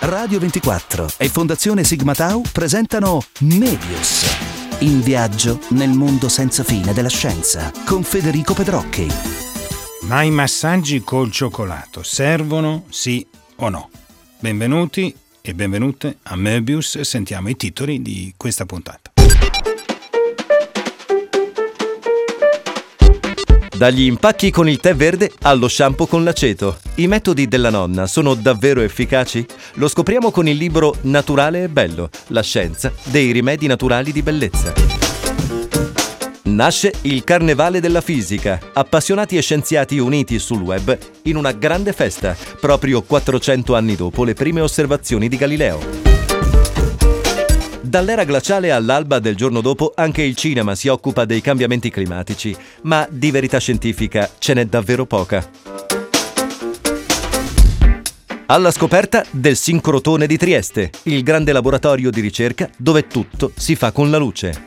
Radio 24 e Fondazione Sigma Tau presentano Mebius. In viaggio nel mondo senza fine della scienza con Federico Pedrocchi. Ma i massaggi col cioccolato servono, sì o no? Benvenuti e benvenute a Mebius. Sentiamo i titoli di questa puntata. Dagli impacchi con il tè verde allo shampoo con l'aceto. I metodi della nonna sono davvero efficaci? Lo scopriamo con il libro Naturale e bello, la scienza dei rimedi naturali di bellezza. Nasce il Carnevale della Fisica, appassionati e scienziati uniti sul web in una grande festa, proprio 400 anni dopo le prime osservazioni di Galileo. Dall'era glaciale all'alba del giorno dopo, anche il cinema si occupa dei cambiamenti climatici, ma di verità scientifica ce n'è davvero poca. Alla scoperta del sincrotone di Trieste, il grande laboratorio di ricerca dove tutto si fa con la luce.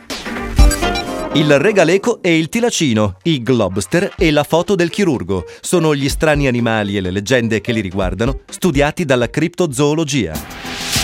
Il regaleco e il tilacino, i globster e la foto del chirurgo sono gli strani animali e le leggende che li riguardano, studiati dalla criptozoologia.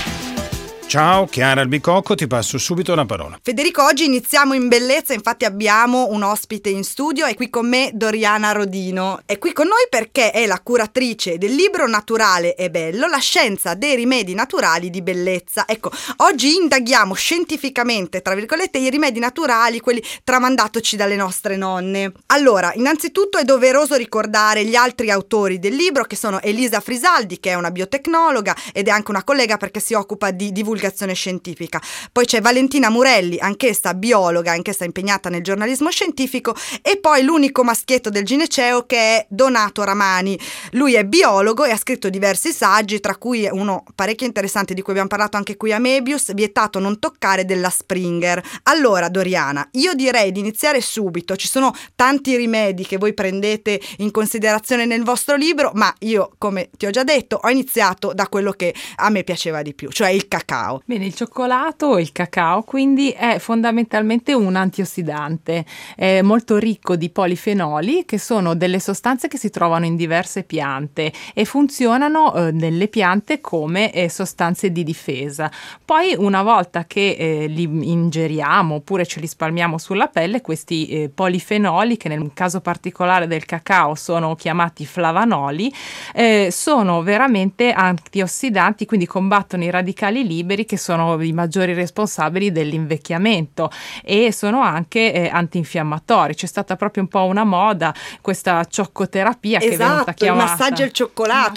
Ciao, Chiara Albicocco, ti passo subito la parola. Federico, oggi iniziamo in bellezza, infatti abbiamo un ospite in studio, è qui con me Doriana Rodino. È qui con noi perché è la curatrice del libro Naturale e bello, la scienza dei rimedi naturali di bellezza. Ecco, oggi indaghiamo scientificamente, tra virgolette, i rimedi naturali, quelli tramandatoci dalle nostre nonne. Allora, innanzitutto è doveroso ricordare gli altri autori del libro, che sono Elisa Frisaldi, che è una biotecnologa ed è anche una collega perché si occupa di divulgazione scientifica. Poi c'è Valentina Murelli, anch'essa biologa, anch'essa impegnata nel giornalismo scientifico, e poi l'unico maschietto del gineceo che è Donato Ramani. Lui è biologo e ha scritto diversi saggi, tra cui uno parecchio interessante di cui abbiamo parlato anche qui a Mebius, Vietato non toccare, della Springer. Allora Doriana, io direi di iniziare subito. Ci sono tanti rimedi che voi prendete in considerazione nel vostro libro, ma io, come ti ho già detto, ho iniziato da quello che a me piaceva di più, cioè il cacao. Bene, il cioccolato o il cacao quindi è fondamentalmente un antiossidante, è molto ricco di polifenoli, che sono delle sostanze che si trovano in diverse piante e funzionano nelle piante come sostanze di difesa. Poi una volta che li ingeriamo oppure ce li spalmiamo sulla pelle, questi polifenoli, che nel caso particolare del cacao sono chiamati flavanoli, sono veramente antiossidanti, quindi combattono i radicali liberi, che sono i maggiori responsabili dell'invecchiamento, e sono anche antinfiammatori. C'è stata proprio un po' una moda, questa cioccoterapia, che è venuta chiamata. Il massaggio al cioccolato,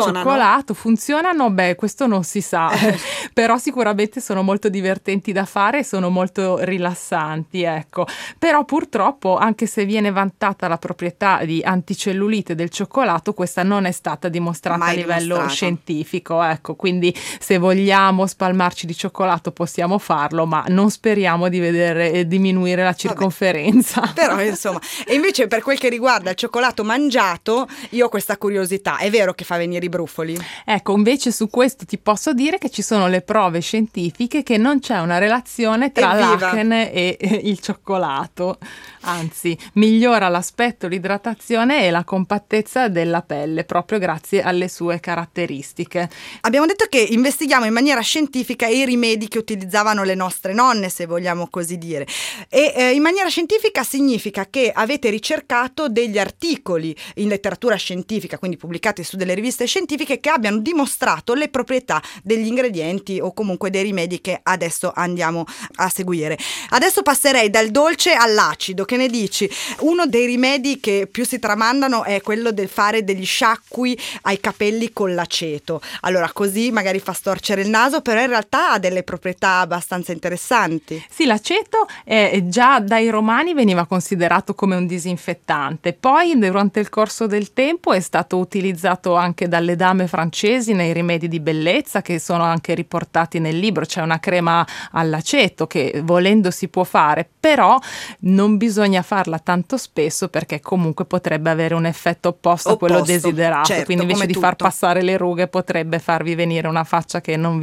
funzionano? Beh, questo non si sa, però sicuramente sono molto divertenti da fare e sono molto rilassanti, ecco. Però purtroppo, anche se viene vantata la proprietà di anticellulite del cioccolato, questa non è stata dimostrata a livello scientifico, ecco. Quindi se vogliamo spalmarci di cioccolato possiamo farlo, ma non speriamo di vedere diminuire la circonferenza. Però insomma, e invece per quel che riguarda il cioccolato mangiato, io ho questa curiosità: è vero che fa venire i brufoli? Ecco, invece su questo ti posso dire che ci sono le prove scientifiche che non c'è una relazione tra l'acne e il cioccolato, anzi migliora l'aspetto, l'idratazione e la compattezza della pelle proprio grazie alle sue caratteristiche. Abbiamo detto che investighiamo in maniera scientifica i rimedi che utilizzavano le nostre nonne, se vogliamo così dire, e in maniera scientifica significa che avete ricercato degli articoli in letteratura scientifica, quindi pubblicati su delle riviste scientifiche, che abbiano dimostrato le proprietà degli ingredienti o comunque dei rimedi che adesso andiamo a seguire. Adesso passerei dal dolce all'acido. Che ne dici? Uno dei rimedi che più si tramandano è quello del fare degli sciacqui ai capelli con l'aceto. Allora, così magari fa storcere il naso, però in realtà ha delle proprietà abbastanza interessanti. Sì, l'aceto già dai romani veniva considerato come un disinfettante, poi durante il corso del tempo è stato utilizzato anche dalle dame francesi nei rimedi di bellezza, che sono anche riportati nel libro. C'è una crema all'aceto che volendo si può fare, però non bisogna farla tanto spesso perché comunque potrebbe avere un effetto opposto a quello desiderato, certo, quindi invece di far passare le rughe potrebbe farvi venire una faccia che non vi piacerebbe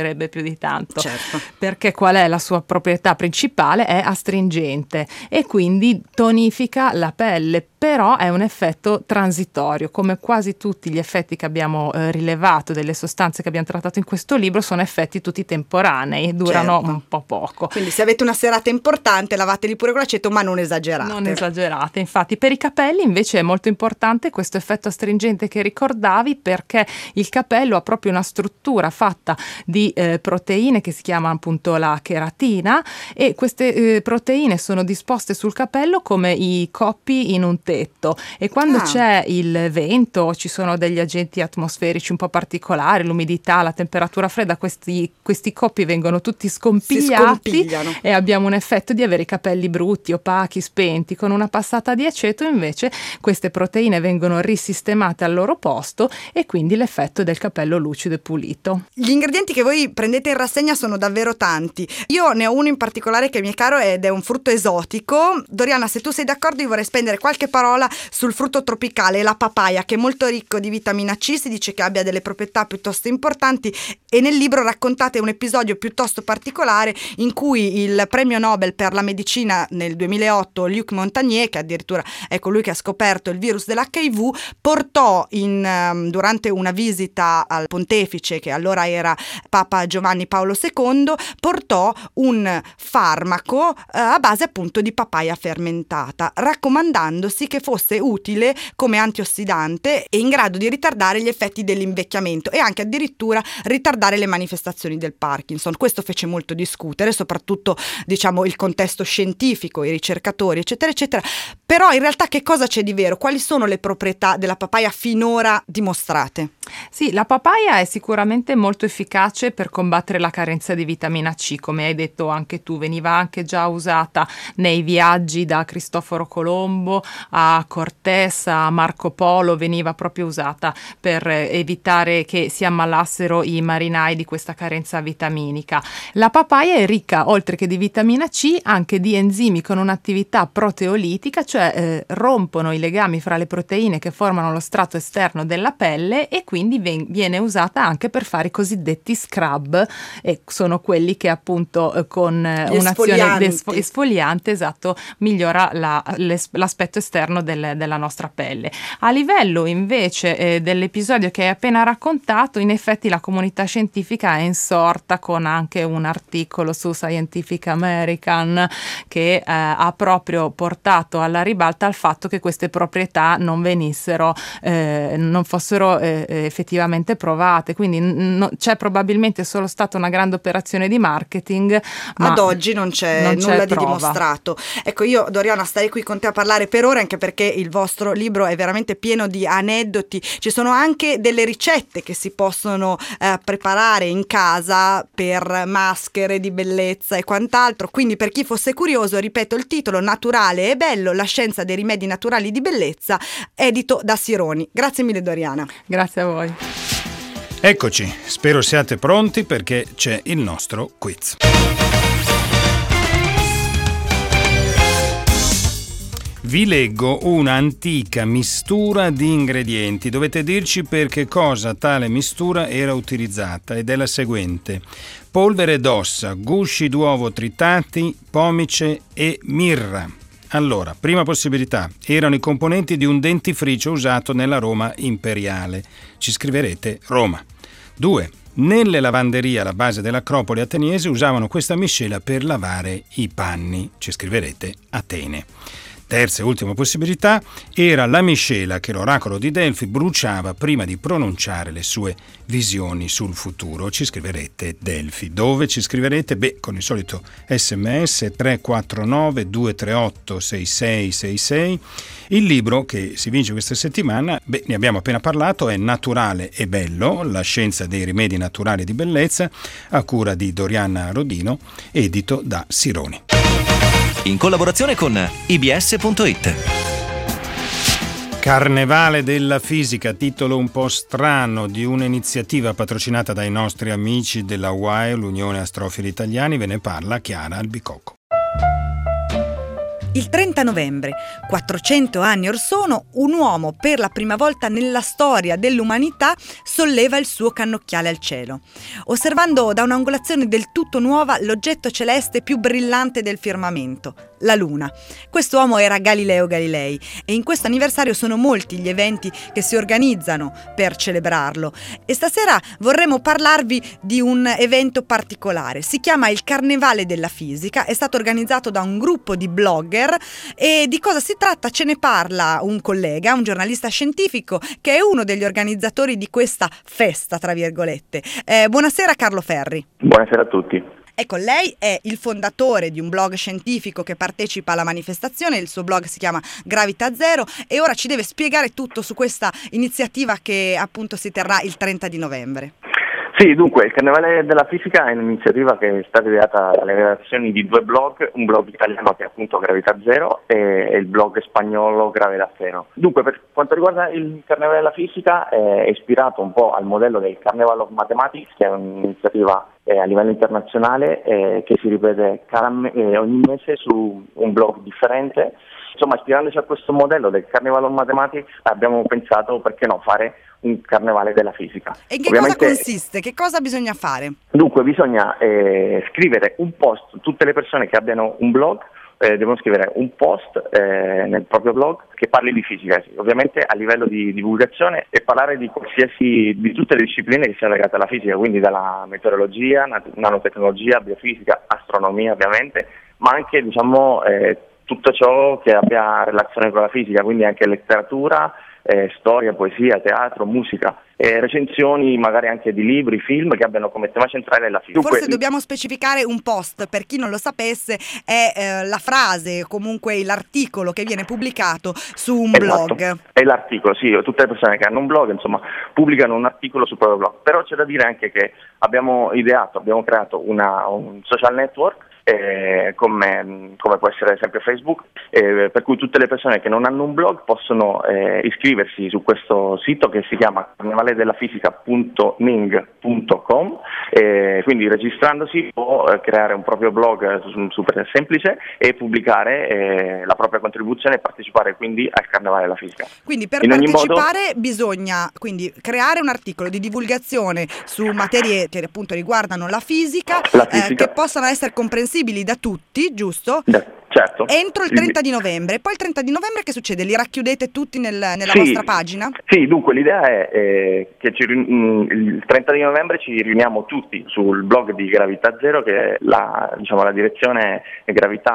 mancherebbe più di tanto. Certo. Perché qual è la sua proprietà principale? È astringente e quindi tonifica la pelle, però è un effetto transitorio, come quasi tutti gli effetti che abbiamo rilevato delle sostanze che abbiamo trattato in questo libro sono effetti tutti temporanei, durano Certo. un po' poco. Quindi se avete una serata importante lavateli pure con l'aceto, ma non esagerate. Non esagerate, infatti. Per i capelli invece è molto importante questo effetto astringente che ricordavi, perché il capello ha proprio una struttura fatta di proteine che si chiama appunto la cheratina, e queste proteine sono disposte sul capello come i coppi in un tetto, e quando c'è il vento, ci sono degli agenti atmosferici un po' particolari, l'umidità, la temperatura fredda, questi coppi vengono tutti scompigliati e abbiamo un effetto di avere i capelli brutti, opachi, spenti. Con una passata di aceto invece queste proteine vengono risistemate al loro posto e quindi l'effetto del capello lucido e pulito. Gli ingredienti che voi prendete in rassegna sono davvero tanti. Io ne ho uno in particolare che mi è caro ed è un frutto esotico. Doriana, se tu sei d'accordo, io vorrei spendere qualche parola sul frutto tropicale, la papaya, che è molto ricco di vitamina C, si dice che abbia delle proprietà piuttosto importanti, e nel libro raccontate un episodio piuttosto particolare in cui il premio Nobel per la medicina nel 2008, Luc Montagnier, che addirittura è colui che ha scoperto il virus dell'HIV, portò durante una visita al pontefice, che allora era Papa Giovanni Paolo II, portò un farmaco a base appunto di papaya fermentata, raccomandandosi che fosse utile come antiossidante e in grado di ritardare gli effetti dell'invecchiamento e anche addirittura ritardare le manifestazioni del Parkinson. Questo fece molto discutere, soprattutto diciamo il contesto scientifico, i ricercatori eccetera eccetera. Però in realtà che cosa c'è di vero? Quali sono le proprietà della papaya finora dimostrate? Sì, la papaya è sicuramente molto efficace per combattere la carenza di vitamina C, come hai detto anche tu. Veniva anche già usata nei viaggi da Cristoforo Colombo a Cortés, a Marco Polo, veniva proprio usata per evitare che si ammalassero i marinai di questa carenza vitaminica. La papaya è ricca, oltre che di vitamina C, anche di enzimi con un'attività proteolitica, cioè rompono i legami fra le proteine che formano lo strato esterno della pelle, e quindi viene usata anche per fare i cosiddetti scrub, e sono quelli che appunto con un'azione esfoliante, esatto, migliora l'aspetto esterno della nostra pelle. A livello invece dell'episodio che hai appena raccontato, in effetti la comunità scientifica è insorta con anche un articolo su Scientific American che ha proprio portato alla ribalta il fatto che queste proprietà non fossero effettivamente provate, quindi c'è probabilmente solo stata una grande operazione di marketing, ma ad oggi non c'è nulla di dimostrato. Ecco, io Doriana starei qui con te a parlare per ore, anche perché il vostro libro è veramente pieno di aneddoti. Ci sono anche delle ricette che si possono preparare in casa per maschere di bellezza e quant'altro, quindi per chi fosse curioso, ripeto il titolo: Naturale e bello, la scienza dei rimedi naturali di bellezza, edito da Sironi. Grazie mille Doriana. Grazie a voi. Eccoci, spero siate pronti perché c'è il nostro quiz. Vi leggo un'antica mistura di ingredienti. Dovete dirci per che cosa tale mistura era utilizzata, ed è la seguente: polvere d'ossa, gusci d'uovo tritati, pomice e mirra. Allora, prima possibilità: erano i componenti di un dentifricio usato nella Roma imperiale. Ci scriverete Roma. 2. Nelle lavanderie alla base dell'Acropoli ateniese usavano questa miscela per lavare i panni. Ci scriverete Atene. Terza e ultima possibilità: era la miscela che l'oracolo di Delfi bruciava prima di pronunciare le sue visioni sul futuro. Ci scriverete Delfi. Dove ci scriverete? Con il solito SMS 349 238 6666. Il libro che si vince questa settimana, ne abbiamo appena parlato, è Naturale e bello, la scienza dei rimedi naturali di bellezza, a cura di Doriana Rodino, edito da Sironi. In collaborazione con ibs.it. Carnevale della fisica, titolo un po' strano di un'iniziativa patrocinata dai nostri amici della UAE, l'Unione Astrofili Italiani. Ve ne parla Chiara Albicocco. Il 30 novembre, 400 anni or sono, un uomo per la prima volta nella storia dell'umanità solleva il suo cannocchiale al cielo, osservando da un'angolazione del tutto nuova l'oggetto celeste più brillante del firmamento, la Luna. Quest'uomo era Galileo Galilei e in questo anniversario sono molti gli eventi che si organizzano per celebrarlo. E stasera vorremmo parlarvi di un evento particolare. Si chiama il Carnevale della Fisica, è stato organizzato da un gruppo di blogger. E di cosa si tratta ce ne parla un collega, un giornalista scientifico che è uno degli organizzatori di questa festa, tra virgolette. Buonasera Carlo Ferri. Buonasera a tutti. Ecco, lei è il fondatore di un blog scientifico che partecipa alla manifestazione, il suo blog si chiama Gravità Zero e ora ci deve spiegare tutto su questa iniziativa che appunto si terrà il 30 di novembre. Sì, dunque, il Carnevale della Fisica è un'iniziativa che è stata ideata dalle redazioni di due blog, un blog italiano che è appunto Gravità Zero e il blog spagnolo Gravedad Zero. Dunque, per quanto riguarda il Carnevale della Fisica, è ispirato un po' al modello del Carnival of Mathematics, che è un'iniziativa a livello internazionale che si ripete ogni mese su un blog differente. Insomma, ispirandoci a questo modello del Carnival of Mathematics abbiamo pensato, perché no, fare un carnevale della fisica. E in che cosa consiste? Che cosa bisogna fare? Dunque bisogna scrivere un post, tutte le persone che abbiano un blog devono scrivere un post nel proprio blog che parli di fisica, ovviamente a livello di divulgazione, e parlare di tutte le discipline che siano legate alla fisica, quindi dalla meteorologia, nanotecnologia, biofisica, astronomia ovviamente, ma anche tutto ciò che abbia relazione con la fisica, quindi anche letteratura, storia, poesia, teatro, musica, recensioni magari anche di libri, film che abbiano come tema centrale la fisica. Forse dobbiamo specificare un post, per chi non lo sapesse, è la frase, comunque l'articolo che viene pubblicato su un blog. È l'articolo, sì, tutte le persone che hanno un blog, insomma, pubblicano un articolo sul proprio blog, però c'è da dire anche che abbiamo creato un social network come può essere ad esempio Facebook, per cui tutte le persone che non hanno un blog possono iscriversi su questo sito che si chiama carnevaledellafisica.ning.com, quindi registrandosi può creare un proprio blog super semplice e pubblicare la propria contribuzione e partecipare quindi al Carnevale della Fisica. Quindi per partecipare bisogna quindi creare un articolo di divulgazione su materie che appunto riguardano la fisica. Che possano essere comprensibili da tutti, giusto? Certo. Entro il 30 di novembre. Poi il 30 di novembre che succede? Li racchiudete tutti nella vostra pagina? Sì, dunque l'idea è che il 30 di novembre ci riuniamo tutti sul blog di Gravità Zero, che è la direzione è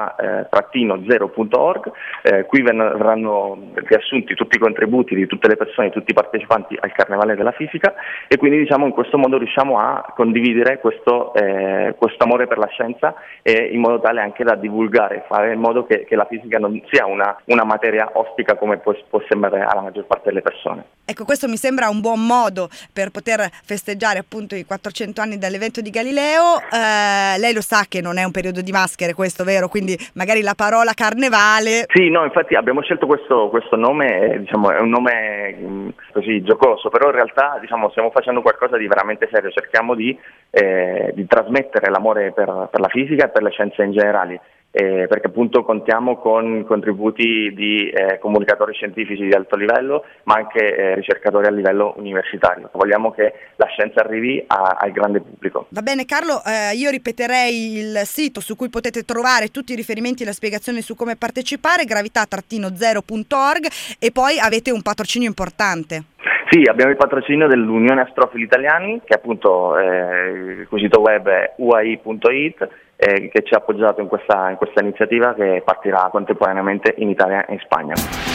gravità-zero.org. Qui verranno riassunti tutti i contributi di tutte le persone, tutti i partecipanti al Carnevale della Fisica, e quindi in questo modo riusciamo a condividere questo amore per la scienza, e in modo tale anche da divulgare, fare in modo che la fisica non sia una materia ostica come può sembrare alla maggior parte delle persone. Ecco, questo mi sembra un buon modo per poter festeggiare appunto i 400 anni dall'evento di Galileo. Lei lo sa che non è un periodo di maschere questo, vero? Quindi magari la parola carnevale... Sì, no, infatti abbiamo scelto questo nome, è un nome così giocoso, però in realtà stiamo facendo qualcosa di veramente serio, cerchiamo di trasmettere l'amore per la fisica e per le scienze in generale. Perché appunto contiamo con contributi di comunicatori scientifici di alto livello, ma anche ricercatori a livello universitario. Vogliamo che la scienza arrivi al grande pubblico. Va bene Carlo, io ripeterei il sito su cui potete trovare tutti i riferimenti e la spiegazione su come partecipare, gravità-zero.org, e poi avete un patrocinio importante. Sì, abbiamo il patrocinio dell'Unione Astrofili Italiani, che appunto il cui sito web è uai.it, che ci ha appoggiato in questa iniziativa che partirà contemporaneamente in Italia e in Spagna.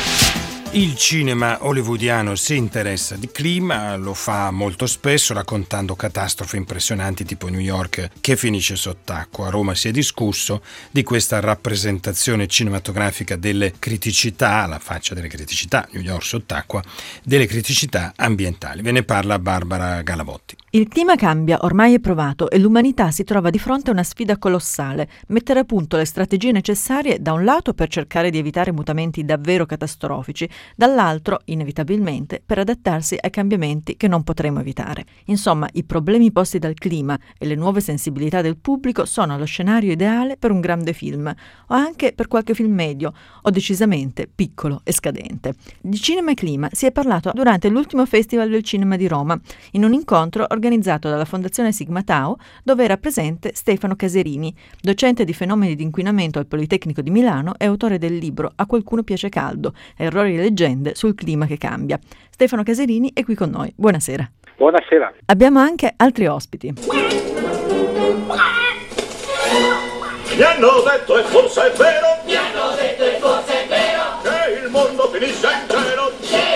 Il cinema hollywoodiano si interessa di clima, lo fa molto spesso raccontando catastrofi impressionanti tipo New York che finisce sott'acqua. A Roma si è discusso di questa rappresentazione cinematografica delle criticità, alla faccia delle criticità, New York sott'acqua, delle criticità ambientali. Ve ne parla Barbara Galavotti. Il clima cambia, ormai è provato, e l'umanità si trova di fronte a una sfida colossale: mettere a punto le strategie necessarie da un lato per cercare di evitare mutamenti davvero catastrofici, dall'altro, inevitabilmente, per adattarsi ai cambiamenti che non potremo evitare. Insomma, i problemi posti dal clima e le nuove sensibilità del pubblico sono lo scenario ideale per un grande film, o anche per qualche film medio, o decisamente piccolo e scadente. Di cinema e clima si è parlato durante l'ultimo Festival del Cinema di Roma, in un incontro organizzato dalla Fondazione Sigma Tau, dove era presente Stefano Caserini, docente di fenomeni di inquinamento al Politecnico di Milano e autore del libro A qualcuno piace caldo, errori e leggende sul clima che cambia. Stefano Caserini è qui con noi. Buonasera. Buonasera. Abbiamo anche altri ospiti. Mi hanno detto e forse è vero, che il mondo finisce in gelo,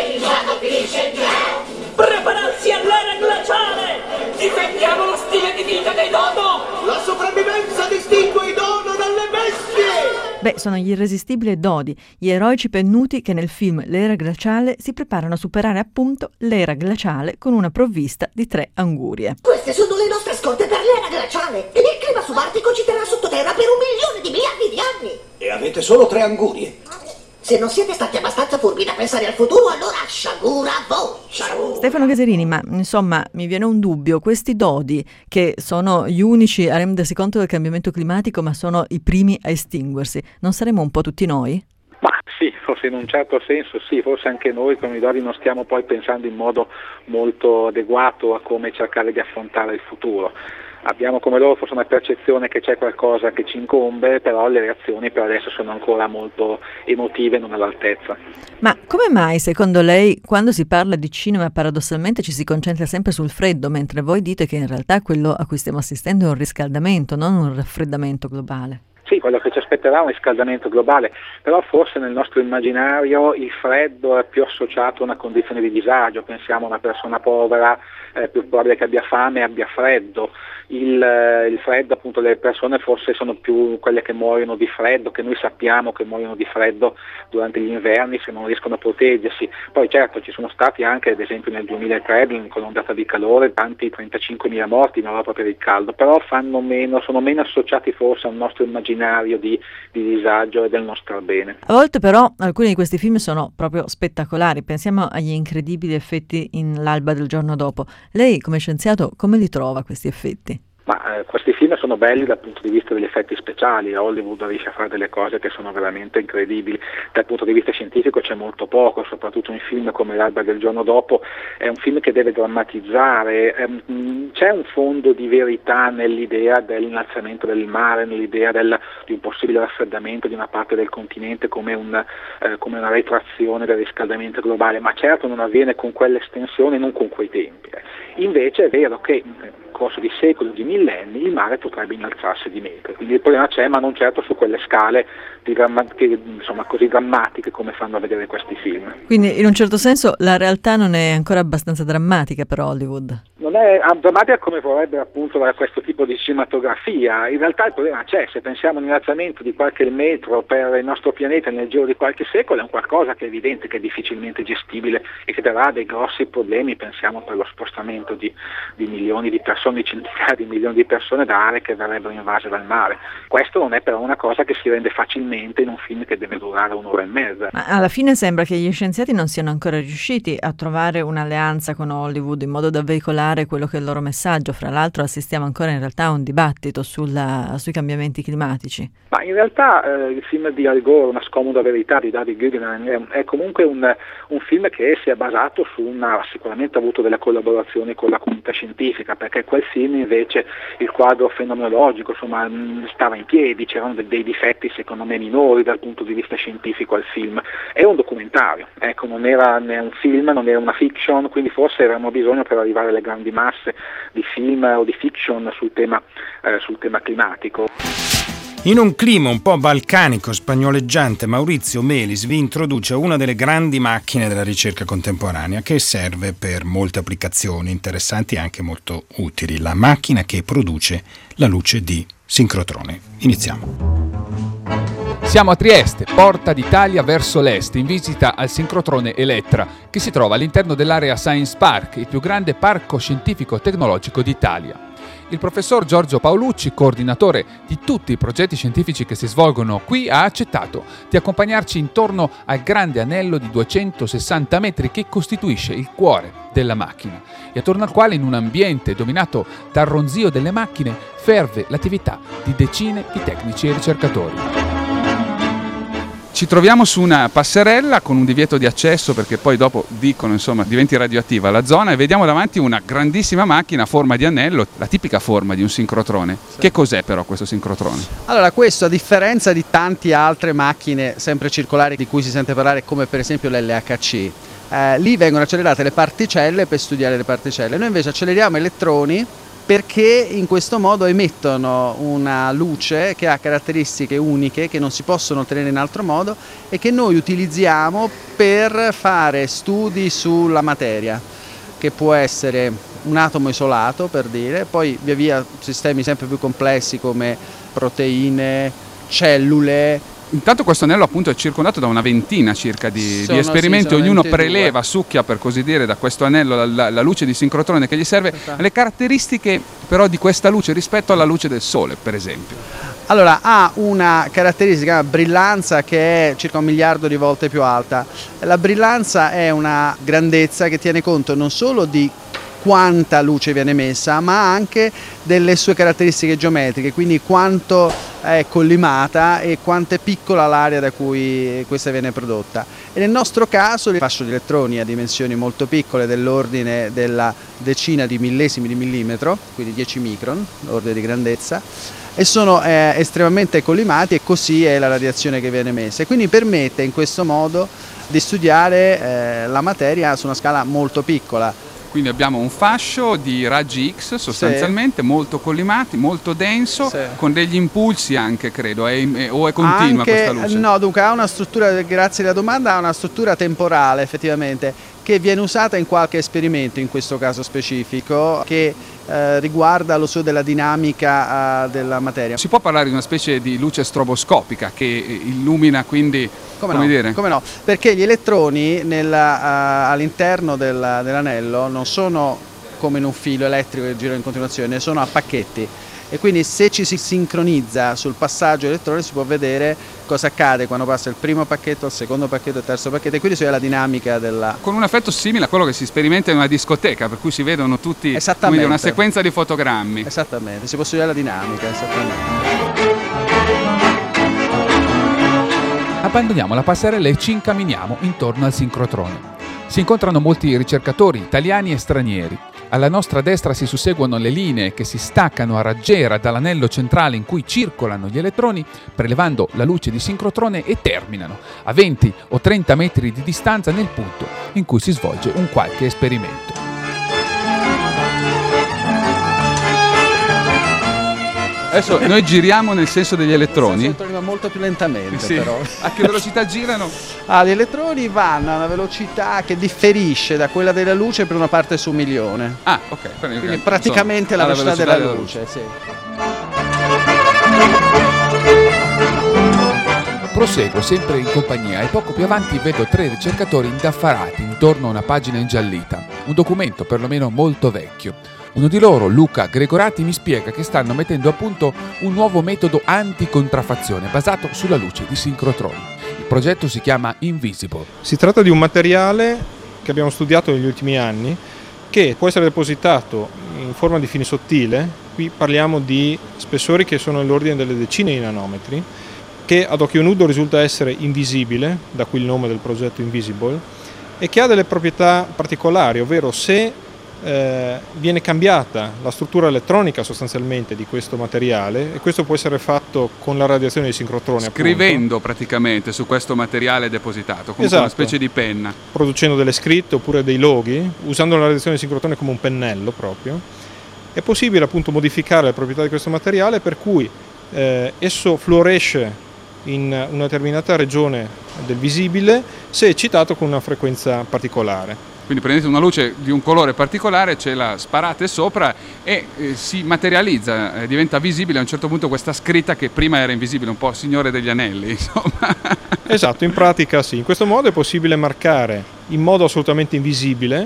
Prepararsi all'era glaciale! Difendiamo lo stile di vita dei dodo! la sopravvivenza distingue i dono dalle bestie. Beh, sono gli irresistibili Dodi, gli eroici pennuti che nel film L'era glaciale si preparano a superare appunto l'era glaciale con una provvista di 3 angurie. Queste sono le nostre scorte per l'era glaciale e il clima subartico ci terrà sottoterra per 1 milione di miliardi di anni. E avete solo 3 angurie. Se non siete stati abbastanza furbi da pensare al futuro, allora sciagura a voi. Stefano Caserini, ma insomma mi viene un dubbio, questi Dodi che sono gli unici a rendersi conto del cambiamento climatico ma sono i primi a estinguersi, non saremo un po' tutti noi? Ma sì, forse in un certo senso sì, forse anche noi come i Dodi non stiamo poi pensando in modo molto adeguato a come cercare di affrontare il futuro. Abbiamo come loro forse una percezione che c'è qualcosa che ci incombe, però le reazioni per adesso sono ancora molto emotive e non all'altezza. Ma come mai secondo lei quando si parla di cinema paradossalmente ci si concentra sempre sul freddo, mentre voi dite che in realtà quello a cui stiamo assistendo è un riscaldamento, non un raffreddamento globale? Sì, quello che ci aspetterà è un riscaldamento globale, però forse nel nostro immaginario il freddo è più associato a una condizione di disagio, pensiamo a una persona povera, più probabile che abbia fame e abbia freddo. Il freddo, appunto, le persone forse sono più quelle che muoiono di freddo, che noi sappiamo che muoiono di freddo durante gli inverni se non riescono a proteggersi. Poi certo ci sono stati anche, ad esempio nel 2003, con l'ondata di calore, tanti 35.000 morti in Europa per il caldo, però sono meno associati forse al nostro immaginario di disagio e del non star bene. A volte però alcuni di questi film sono proprio spettacolari, pensiamo agli incredibili effetti in L'alba del giorno dopo. Lei come scienziato come li trova questi effetti? Ma questi film sono belli dal punto di vista degli effetti speciali, Hollywood riesce a fare delle cose che sono veramente incredibili, dal punto di vista scientifico c'è molto poco, soprattutto in film come L'alba del giorno dopo, è un film che deve drammatizzare, c'è un fondo di verità nell'idea dell'innalzamento del mare, nell'idea di un possibile raffreddamento di una parte del continente come una retroazione del riscaldamento globale, ma certo non avviene con quell'estensione, non con quei tempi. Invece è vero che nel corso di secoli, di millenni, il mare potrebbe innalzarsi di metri, quindi il problema c'è, ma non certo su quelle scale così drammatiche come fanno a vedere questi film. Quindi in un certo senso la realtà non è ancora abbastanza drammatica per Hollywood? Non è drammatica come vorrebbe appunto questo tipo di cinematografia, in realtà il problema c'è, se pensiamo all'innalzamento di qualche metro per il nostro pianeta nel giro di qualche secolo è un qualcosa che è evidente che è difficilmente gestibile e che darà dei grossi problemi, pensiamo per lo spostamento di milioni di persone, di centinaia di milioni di persone da aree che verrebbero invase dal mare. Questo non è però una cosa che si rende facilmente in un film che deve durare 1 ora e mezza. Ma alla fine sembra che gli scienziati non siano ancora riusciti a trovare un'alleanza con Hollywood in modo da veicolare quello che è il loro messaggio. Fra l'altro assistiamo ancora in realtà a un dibattito sui cambiamenti climatici. Ma in realtà il film di Al Gore, Una scomoda verità di David Guggenheim, è comunque un film che si è basato sicuramente ha avuto delle collaborazioni con la comunità scientifica, perché quel film invece il quadro fenomenologico stava in piedi, c'erano dei difetti secondo me minori dal punto di vista scientifico al film. È un documentario, ecco, non era né un film, non era una fiction, quindi forse avevamo bisogno per arrivare alle grandi masse di film o di fiction sul tema climatico. In un clima un po' balcanico, spagnoleggiante, Maurizio Melis vi introduce una delle grandi macchine della ricerca contemporanea che serve per molte applicazioni interessanti e anche molto utili, la macchina che produce la luce di sincrotrone. Iniziamo. Siamo a Trieste, porta d'Italia verso l'est, in visita al sincrotrone Elettra, che si trova all'interno dell'area Science Park, il più grande parco scientifico e tecnologico d'Italia. Il professor Giorgio Paolucci, coordinatore di tutti i progetti scientifici che si svolgono qui, ha accettato di accompagnarci intorno al grande anello di 260 metri che costituisce il cuore della macchina e attorno al quale, in un ambiente dominato dal ronzio delle macchine, ferve l'attività di decine di tecnici e ricercatori. Ci troviamo su una passerella con un divieto di accesso perché poi dopo dicono diventi radioattiva la zona, e vediamo davanti una grandissima macchina a forma di anello, la tipica forma di un sincrotrone. Sì. Che cos'è però questo sincrotrone? Allora, questo, a differenza di tante altre macchine sempre circolari di cui si sente parlare, come per esempio l'LHC, lì vengono accelerate le particelle per studiare le particelle. Noi invece acceleriamo elettroni perché in questo modo emettono una luce che ha caratteristiche uniche che non si possono ottenere in altro modo e che noi utilizziamo per fare studi sulla materia, che può essere un atomo isolato, per dire, poi via via sistemi sempre più complessi come proteine, cellule. Intanto questo anello appunto è circondato da una ventina circa di esperimenti, ognuno preleva, succhia per così dire da questo anello la luce di sincrotrone che gli serve, le caratteristiche però di questa luce rispetto alla luce del Sole, per esempio. Allora, ha una caratteristica, una brillanza che è circa 1 miliardo di volte più alta. La brillanza è una grandezza che tiene conto non solo di quanta luce viene emessa, ma anche delle sue caratteristiche geometriche, quindi quanto è collimata e quanto è piccola l'area da cui questa viene prodotta. E nel nostro caso il fascio di elettroni a dimensioni molto piccole, dell'ordine della decina di millesimi di millimetro, quindi 10 micron, l'ordine di grandezza, e sono estremamente collimati, e così è la radiazione che viene emessa, e quindi permette in questo modo di studiare la materia su una scala molto piccola. Quindi abbiamo un fascio di raggi X sostanzialmente, molto collimati, molto denso, con degli impulsi anche, credo, o è continua questa luce? No, dunque ha una struttura, grazie alla domanda, ha una struttura temporale effettivamente, che viene usata in qualche esperimento, in questo caso specifico, che riguarda lo studio della dinamica della materia. Si può parlare di una specie di luce stroboscopica che illumina quindi, come dire? Come no, perché gli elettroni all'interno dell'anello non sono come in un filo elettrico che gira in continuazione, sono a pacchetti. E quindi se ci si sincronizza sul passaggio elettroni si può vedere cosa accade quando passa il primo pacchetto, il secondo pacchetto, il terzo pacchetto, e quindi si vede la dinamica della... Con un effetto simile a quello che si sperimenta in una discoteca, per cui si vedono tutti, come dire, una sequenza di fotogrammi. Esattamente, si può studiare la dinamica, esattamente. Abbandoniamo la passerella e ci incamminiamo intorno al sincrotrone. Si incontrano molti ricercatori italiani e stranieri. Alla nostra destra si susseguono le linee che si staccano a raggiera dall'anello centrale in cui circolano gli elettroni, prelevando la luce di sincrotrone, e terminano a 20 o 30 metri di distanza nel punto in cui si svolge un qualche esperimento. Adesso noi giriamo nel senso degli elettroni? Gli elettroni va molto più lentamente, sì. però. A che velocità girano? Gli elettroni vanno a una velocità che differisce da quella della luce per una parte su 1.000.000. Ah, ok. Quindi praticamente la velocità della luce. Sì. Proseguo sempre in compagnia e poco più avanti vedo 3 ricercatori indaffarati intorno a una pagina ingiallita, un documento perlomeno molto vecchio. Uno di loro, Luca Gregorati, mi spiega che stanno mettendo a punto un nuovo metodo anticontrafazione basato sulla luce di sincrotroni. Il progetto si chiama Invisible. Si tratta di un materiale che abbiamo studiato negli ultimi anni, che può essere depositato in forma di fili sottile. Qui parliamo di spessori che sono nell'ordine delle decine di nanometri, che ad occhio nudo risulta essere invisibile, da qui il nome del progetto Invisible, e che ha delle proprietà particolari, ovvero se viene cambiata la struttura elettronica sostanzialmente di questo materiale, e questo può essere fatto con la radiazione di sincrotrone, scrivendo appunto, praticamente su questo materiale depositato, come esatto, una specie di penna, producendo delle scritte oppure dei loghi, usando la radiazione di sincrotrone come un pennello proprio. È possibile appunto modificare le proprietà di questo materiale, per cui esso fluoresce in una determinata regione del visibile se eccitato con una frequenza particolare. Quindi prendete una luce di un colore particolare, ce la sparate sopra e si materializza, diventa visibile a un certo punto questa scritta che prima era invisibile, un po' Signore degli Anelli, insomma. Esatto, in pratica sì. In questo modo è possibile marcare in modo assolutamente invisibile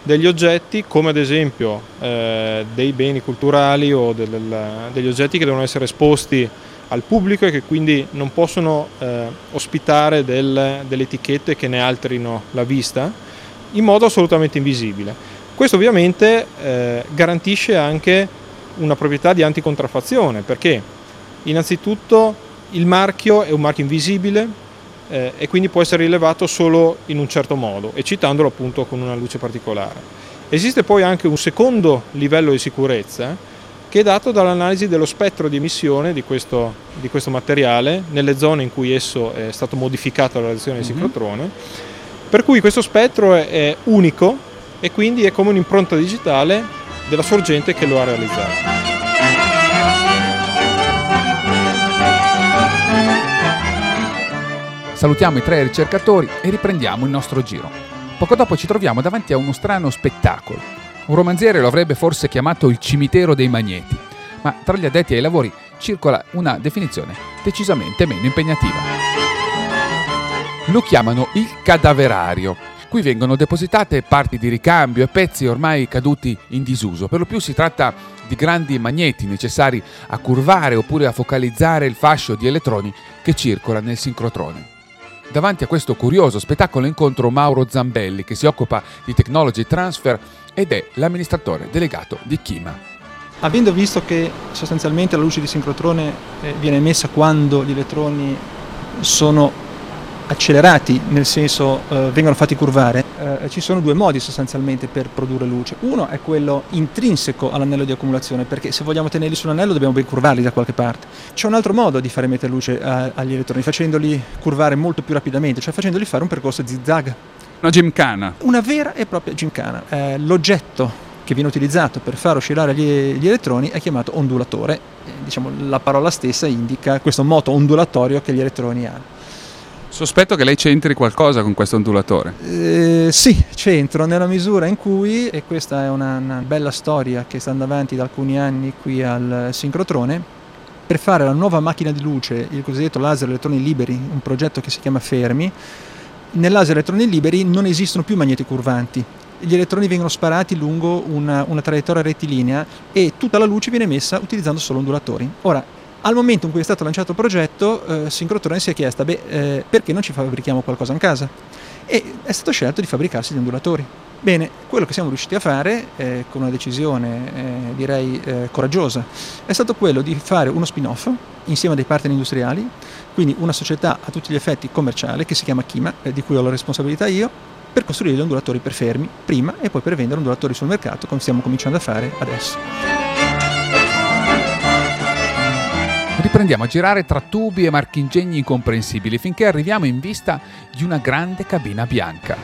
degli oggetti, come ad esempio dei beni culturali o degli oggetti che devono essere esposti al pubblico e che quindi non possono ospitare delle etichette che ne alterino la vista in modo assolutamente invisibile. Questo ovviamente garantisce anche una proprietà di anticontraffazione, perché innanzitutto il marchio è un marchio invisibile e quindi può essere rilevato solo in un certo modo, eccitandolo appunto con una luce particolare. Esiste poi anche un secondo livello di sicurezza che è dato dall'analisi dello spettro di emissione di questo materiale nelle zone in cui esso è stato modificato dalla radiazione di sincrotrone, per cui questo spettro è unico e quindi è come un'impronta digitale della sorgente che lo ha realizzato. Salutiamo i 3 ricercatori e riprendiamo il nostro giro. Poco dopo ci troviamo davanti a uno strano spettacolo. Un romanziere lo avrebbe forse chiamato il cimitero dei magneti, ma tra gli addetti ai lavori circola una definizione decisamente meno impegnativa. Lo chiamano il cadaverario. Qui vengono depositate parti di ricambio e pezzi ormai caduti in disuso. Per lo più si tratta di grandi magneti necessari a curvare oppure a focalizzare il fascio di elettroni che circola nel sincrotrone. Davanti a questo curioso spettacolo incontro Mauro Zambelli, che si occupa di technology transfer ed è l'amministratore delegato di Kima. Avendo visto che sostanzialmente la luce di sincrotrone viene emessa quando gli elettroni sono accelerati, nel senso vengono fatti curvare, ci sono 2 modi sostanzialmente per produrre luce. Uno è quello intrinseco all'anello di accumulazione, perché se vogliamo tenerli sull'anello dobbiamo ben curvarli da qualche parte. C'è un altro modo di far emettere luce agli elettroni, facendoli curvare molto più rapidamente, cioè facendoli fare un percorso zigzag. Una gymkhana. Una vera e propria gymkhana. L'oggetto che viene utilizzato per far oscillare gli elettroni è chiamato ondulatore. Diciamo, la parola stessa indica questo moto ondulatorio che gli elettroni hanno. Sospetto che lei c'entri qualcosa con questo ondulatore. Sì, c'entro nella misura in cui, e questa è una bella storia che sta andando avanti da alcuni anni qui al sincrotrone, per fare la nuova macchina di luce, il cosiddetto laser elettroni liberi, un progetto che si chiama Fermi. Nel laser elettroni liberi non esistono più magneti curvanti. Gli elettroni vengono sparati lungo una traiettoria rettilinea e tutta la luce viene emessa utilizzando solo ondulatori. Ora, al momento in cui è stato lanciato il progetto, Sincrotrone si è chiesta, perché non ci fabbrichiamo qualcosa in casa? E è stato scelto di fabbricarsi gli ondulatori. Bene, quello che siamo riusciti a fare, con una decisione direi coraggiosa, è stato quello di fare uno spin-off insieme a dei partner industriali, quindi una società a tutti gli effetti commerciale che si chiama Kima, di cui ho la responsabilità io, per costruire gli ondulatori per Fermi prima e poi per vendere ondulatori sul mercato, come stiamo cominciando a fare adesso. Riprendiamo a girare tra tubi e marchingegni incomprensibili finché arriviamo in vista di una grande cabina bianca.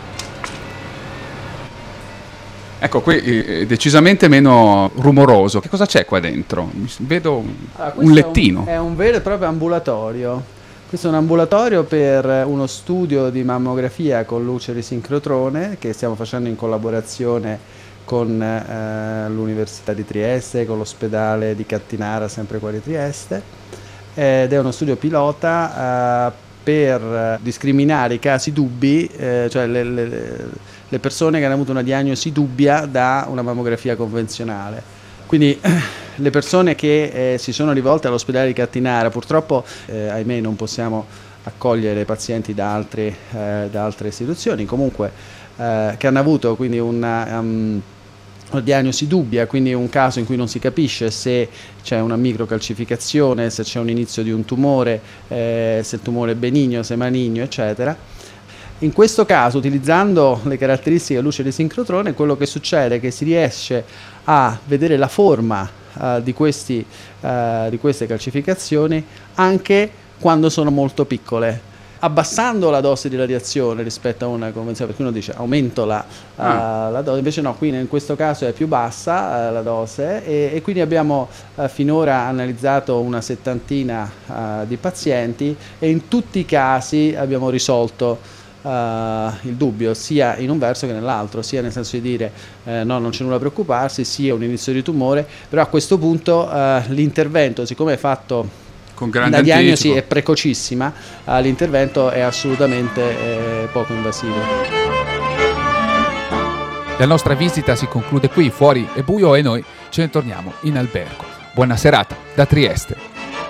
Ecco, qui è decisamente meno rumoroso. Che cosa c'è qua dentro? Vedo un lettino. È un vero e proprio ambulatorio. Questo è un ambulatorio per uno studio di mammografia con luce di sincrotrone che stiamo facendo in collaborazione con l'Università di Trieste, con l'ospedale di Cattinara, sempre qua di Trieste, ed è uno studio pilota per discriminare i casi dubbi, cioè le persone che hanno avuto una diagnosi dubbia da una mammografia convenzionale. Quindi le persone che si sono rivolte all'ospedale di Cattinara, purtroppo ahimè non possiamo accogliere pazienti da altre istituzioni, comunque che hanno avuto quindi una diagnosi dubbia, quindi un caso in cui non si capisce se c'è una microcalcificazione, se c'è un inizio di un tumore, se il tumore è benigno, se è maligno, eccetera. In questo caso, utilizzando le caratteristiche della luce di sincrotrone, quello che succede è che si riesce a vedere la forma di queste calcificazioni anche quando sono molto piccole. Abbassando la dose di radiazione rispetto a una convenzione, perché uno dice aumento la dose, invece no, qui in questo caso è più bassa la dose e quindi abbiamo finora analizzato una 70 di pazienti e in tutti i casi abbiamo risolto il dubbio sia in un verso che nell'altro, sia nel senso di dire no, non c'è nulla da preoccuparsi, sia un inizio di tumore, però a questo punto l'intervento, siccome è fatto la diagnosi è precocissima, l'intervento è assolutamente poco invasivo. La nostra visita si conclude qui, fuori è buio e noi ce ne torniamo in albergo. Buona serata da Trieste.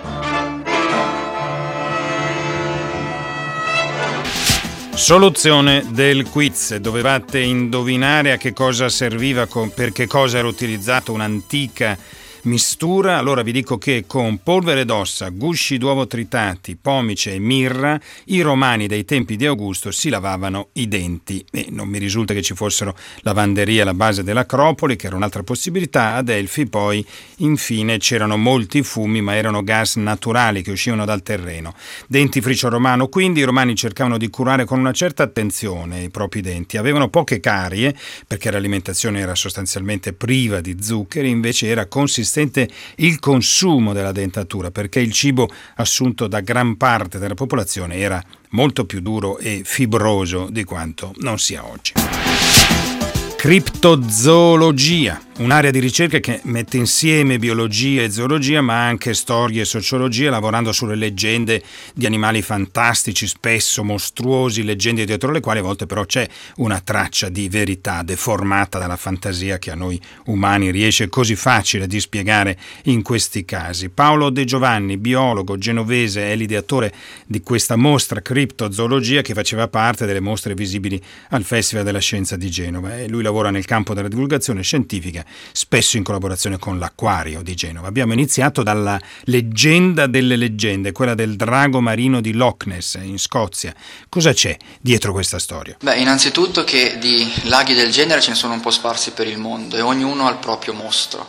Soluzione del quiz. Dovevate indovinare a che cosa serviva, per che cosa era utilizzato un'antica mistura. Allora vi dico che con polvere d'ossa, gusci d'uovo tritati, pomice e mirra i romani dei tempi di Augusto si lavavano i denti, e non mi risulta che ci fossero lavanderie alla base dell'Acropoli, che era un'altra possibilità. A Delfi poi infine c'erano molti fumi, ma erano gas naturali che uscivano dal terreno. Dentifricio romano, quindi i romani cercavano di curare con una certa attenzione i propri denti. Avevano poche carie perché l'alimentazione era sostanzialmente priva di zuccheri, invece era consistente il consumo della dentatura, perché il cibo assunto da gran parte della popolazione era molto più duro e fibroso di quanto non sia oggi. Criptozoologia, un'area di ricerca che mette insieme biologia e zoologia, ma anche storia e sociologia, lavorando sulle leggende di animali fantastici, spesso mostruosi, leggende dietro le quali a volte però c'è una traccia di verità deformata dalla fantasia che a noi umani riesce così facile di spiegare in questi casi. Paolo De Giovanni, biologo genovese, è l'ideatore di questa mostra Criptozoologia, che faceva parte delle mostre visibili al Festival della Scienza di Genova, e lui lavora nel campo della divulgazione scientifica, spesso in collaborazione con l'Acquario di Genova. Abbiamo iniziato dalla leggenda delle leggende, quella del drago marino di Loch Ness in Scozia. Cosa c'è dietro questa storia? Beh, innanzitutto che di laghi del genere ce ne sono un po' sparsi per il mondo e ognuno ha il proprio mostro.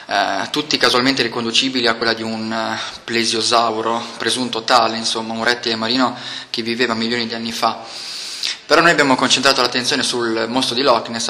Tutti casualmente riconducibili a quella di un plesiosauro, presunto tale, insomma un rettile marino che viveva milioni di anni fa. Però noi abbiamo concentrato l'attenzione sul mostro di Loch Ness,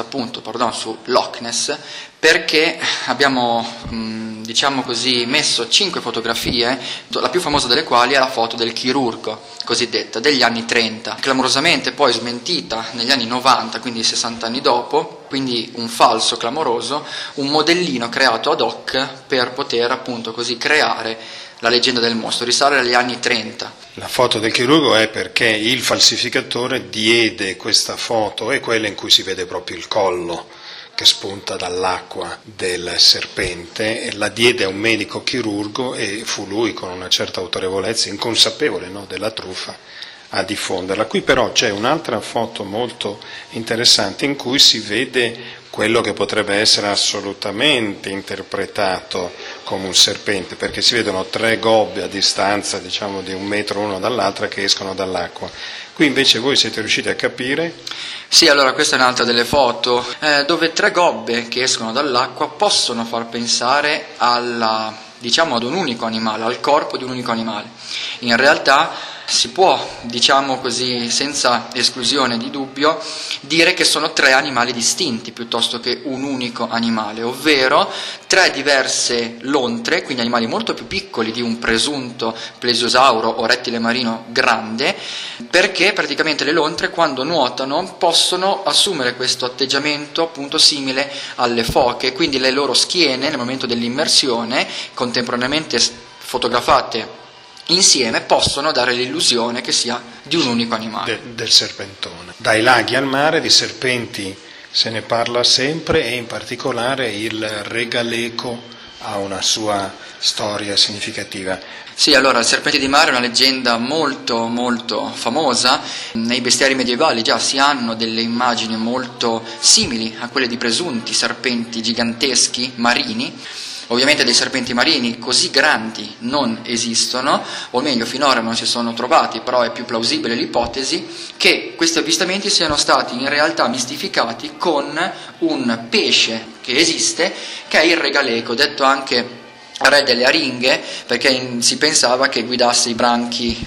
su Loch Ness, perché abbiamo, diciamo così, messo 5 fotografie, la più famosa delle quali è la foto del chirurgo, cosiddetta, degli anni 30, clamorosamente poi smentita negli anni 90, quindi 60 anni dopo, quindi un falso clamoroso, un modellino creato ad hoc per poter appunto così creare la leggenda del mostro, risale agli anni 30. La foto del chirurgo è perché il falsificatore diede questa foto, è quella in cui si vede proprio il collo che spunta dall'acqua del serpente, e la diede a un medico chirurgo e fu lui, con una certa autorevolezza, inconsapevole, no, della truffa, a diffonderla. Qui però c'è un'altra foto molto interessante in cui si vede quello che potrebbe essere assolutamente interpretato come un serpente, perché si vedono 3 gobbe a distanza, diciamo di 1 metro uno dall'altra, che escono dall'acqua. Qui invece voi siete riusciti a capire? Sì, allora questa è un'altra delle foto, dove 3 gobbe che escono dall'acqua possono far pensare ad un unico animale, al corpo di un unico animale. In realtà si può, diciamo così, senza esclusione di dubbio, dire che sono 3 animali distinti piuttosto che un unico animale, ovvero 3 diverse lontre, quindi animali molto più piccoli di un presunto plesiosauro o rettile marino grande, perché praticamente le lontre quando nuotano possono assumere questo atteggiamento appunto simile alle foche, quindi le loro schiene nel momento dell'immersione, contemporaneamente fotografate insieme, possono dare l'illusione che sia di un unico animale. Del serpentone. Dai laghi al mare di serpenti se ne parla sempre, e in particolare il regaleco ha una sua storia significativa. Sì, allora il serpente di mare è una leggenda molto molto famosa. Nei bestiari medievali già si hanno delle immagini molto simili a quelle di presunti serpenti giganteschi marini. Ovviamente dei serpenti marini così grandi non esistono, o meglio finora non si sono trovati, però è più plausibile l'ipotesi che questi avvistamenti siano stati in realtà mistificati con un pesce che esiste, che è il regaleco, detto anche re delle aringhe, perché si pensava che guidasse i banchi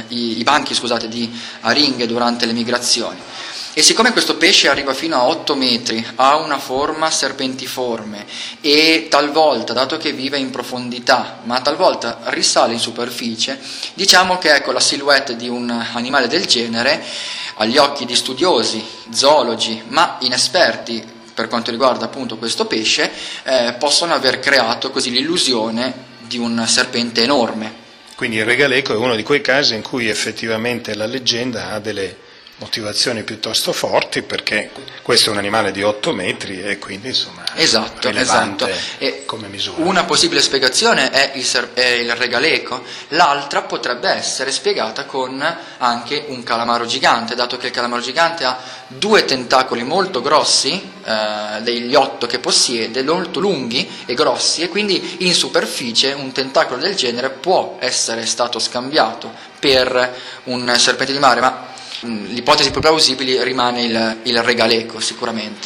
di aringhe durante le migrazioni. E siccome questo pesce arriva fino a 8 metri, ha una forma serpentiforme e talvolta, dato che vive in profondità, ma talvolta risale in superficie, diciamo che la silhouette di un animale del genere, agli occhi di studiosi, zoologi, ma inesperti per quanto riguarda appunto questo pesce, possono aver creato così l'illusione di un serpente enorme. Quindi il regaleco è uno di quei casi in cui effettivamente la leggenda ha delle motivazioni piuttosto forti, perché questo è un animale di 8 metri e quindi insomma rilevante come misura. Una possibile spiegazione è il regaleco, l'altra potrebbe essere spiegata con anche un calamaro gigante, dato che il calamaro gigante ha 2 tentacoli molto grossi, degli 8 che possiede, molto lunghi e grossi, e quindi in superficie un tentacolo del genere può essere stato scambiato per un serpente di mare, ma l'ipotesi più plausibile rimane il regaleco sicuramente.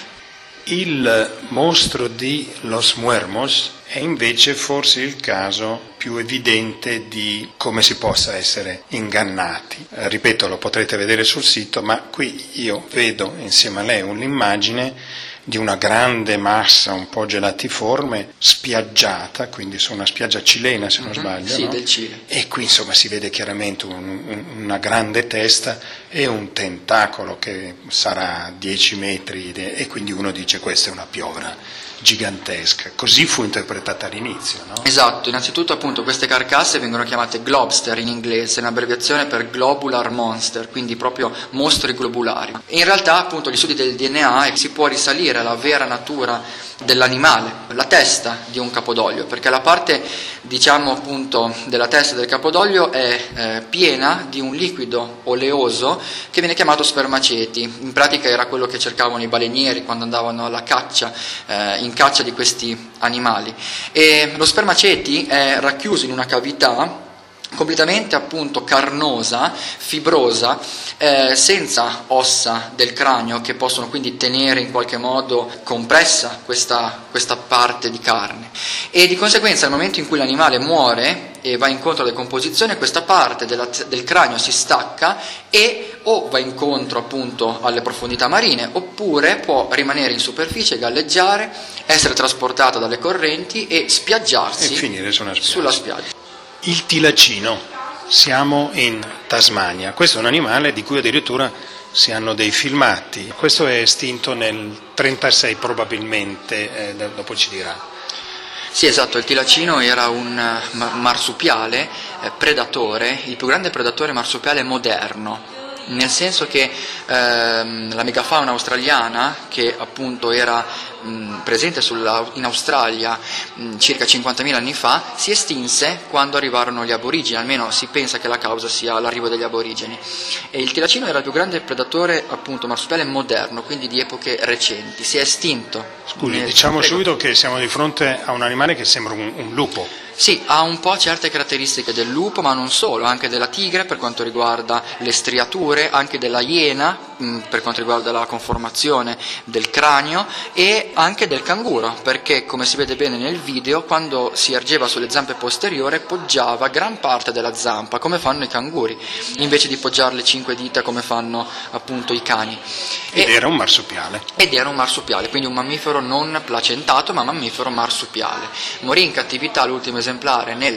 Il mostro di Los Muermos è invece forse il caso più evidente di come si possa essere ingannati. Ripeto, lo potrete vedere sul sito, ma qui io vedo insieme a lei un'immagine di una grande massa un po' gelatiforme, spiaggiata, quindi su una spiaggia cilena se non sbaglio, sì, no? Del Cile. E qui insomma si vede chiaramente una grande testa e un tentacolo che sarà 10 metri e quindi uno dice questa è una piovra gigantesca. Così fu interpretata all'inizio, no? Esatto, innanzitutto appunto queste carcasse vengono chiamate globster in inglese, un'abbreviazione per globular monster, quindi proprio mostri globulari. In realtà appunto gli studi del DNA si può risalire alla vera natura dell'animale, la testa di un capodoglio, perché la parte diciamo appunto della testa del capodoglio è piena di un liquido oleoso che viene chiamato spermaceti. In pratica era quello che cercavano i balenieri quando andavano alla caccia, in caccia di questi animali, e lo spermaceti è racchiuso in una cavità completamente appunto carnosa, fibrosa, senza ossa del cranio che possono quindi tenere in qualche modo compressa questa parte di carne, e di conseguenza nel momento in cui l'animale muore e va incontro alla decomposizione, questa parte del cranio si stacca e o va incontro appunto alle profondità marine, oppure può rimanere in superficie, galleggiare, essere trasportata dalle correnti e spiaggiarsi e finire sulla spiaggia. Il tilacino, siamo in Tasmania, questo è un animale di cui addirittura si hanno dei filmati, questo è estinto nel 1936 probabilmente, dopo ci dirà. Sì, esatto, il tilacino era un marsupiale predatore, il più grande predatore marsupiale moderno, nel senso che la megafauna australiana, che appunto era presente in Australia circa 50.000 anni fa, si estinse quando arrivarono gli aborigeni, almeno si pensa che la causa sia l'arrivo degli aborigeni, e il tilacino era il più grande predatore appunto marsupiale moderno, quindi di epoche recenti, si è estinto. Scusi, diciamo subito che siamo di fronte a un animale che sembra un lupo. Sì, ha un po' certe caratteristiche del lupo, ma non solo, anche della tigre per quanto riguarda le striature, anche della iena per quanto riguarda la conformazione del cranio, e anche del canguro, perché come si vede bene nel video, quando si ergeva sulle zampe posteriori poggiava gran parte della zampa, come fanno i canguri, invece di poggiarle 5 dita come fanno appunto i cani. Ed era un marsupiale. Ed era un marsupiale, quindi un mammifero non placentato, ma mammifero marsupiale. Morì in cattività l'ultimo esemplare nel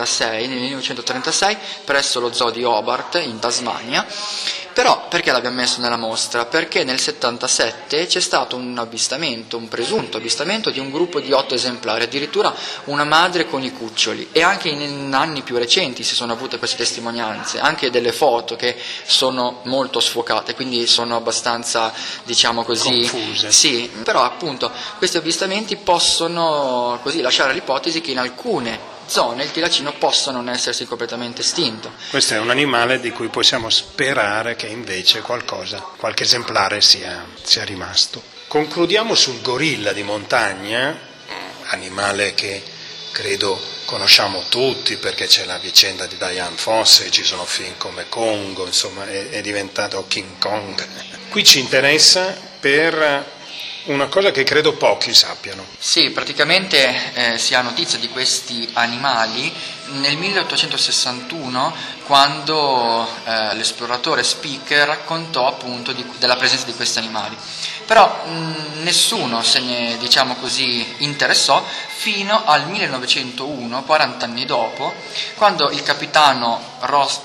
1936, presso lo zoo di Hobart in Tasmania. Però perché l'abbiamo messo nella mostra? Perché nel 77 c'è stato un avvistamento, un presunto avvistamento di un gruppo di 8 esemplari, addirittura una madre con i cuccioli, e anche in anni più recenti si sono avute queste testimonianze, anche delle foto che sono molto sfocate, quindi sono abbastanza, diciamo così, confuse. Sì, però appunto questi avvistamenti possono così lasciare l'ipotesi che in alcune zone il tilacino possa non essersi completamente estinto. Questo è un animale di cui possiamo sperare che invece qualche esemplare sia rimasto. Concludiamo sul gorilla di montagna, animale che credo conosciamo tutti perché c'è la vicenda di Dian Fossey, ci sono film come Congo, insomma è diventato King Kong. Qui ci interessa per una cosa che credo pochi sappiano. Sì, praticamente si ha notizia di questi animali nel 1861, quando l'esploratore Speke raccontò appunto della presenza di questi animali. Però nessuno se ne, diciamo così, interessò fino al 1901, 40 anni dopo, quando il capitano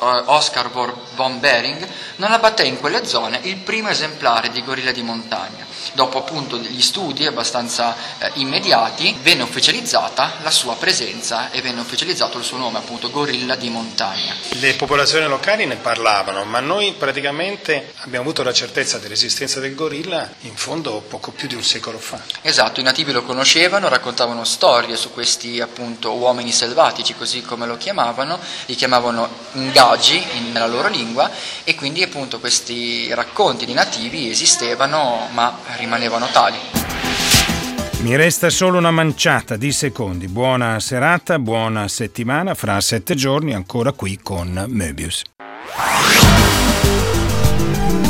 Oscar von Behring non abbatté in quelle zone il primo esemplare di gorilla di montagna. Dopo appunto degli studi abbastanza immediati venne ufficializzata la sua presenza e venne ufficializzato il suo nome, appunto gorilla di montagna. Le popolazioni locali ne parlavano, ma noi praticamente abbiamo avuto la certezza dell'esistenza del gorilla in fondo poco più di un secolo fa. Esatto, i nativi lo conoscevano, raccontavano storie su questi appunto uomini selvatici, così come lo chiamavano, li chiamavano ngagi nella loro lingua, e quindi appunto questi racconti di nativi esistevano ma rimanevano tali. Mi resta solo una manciata di secondi. Buona serata, buona settimana, fra 7 giorni ancora qui con Möbius.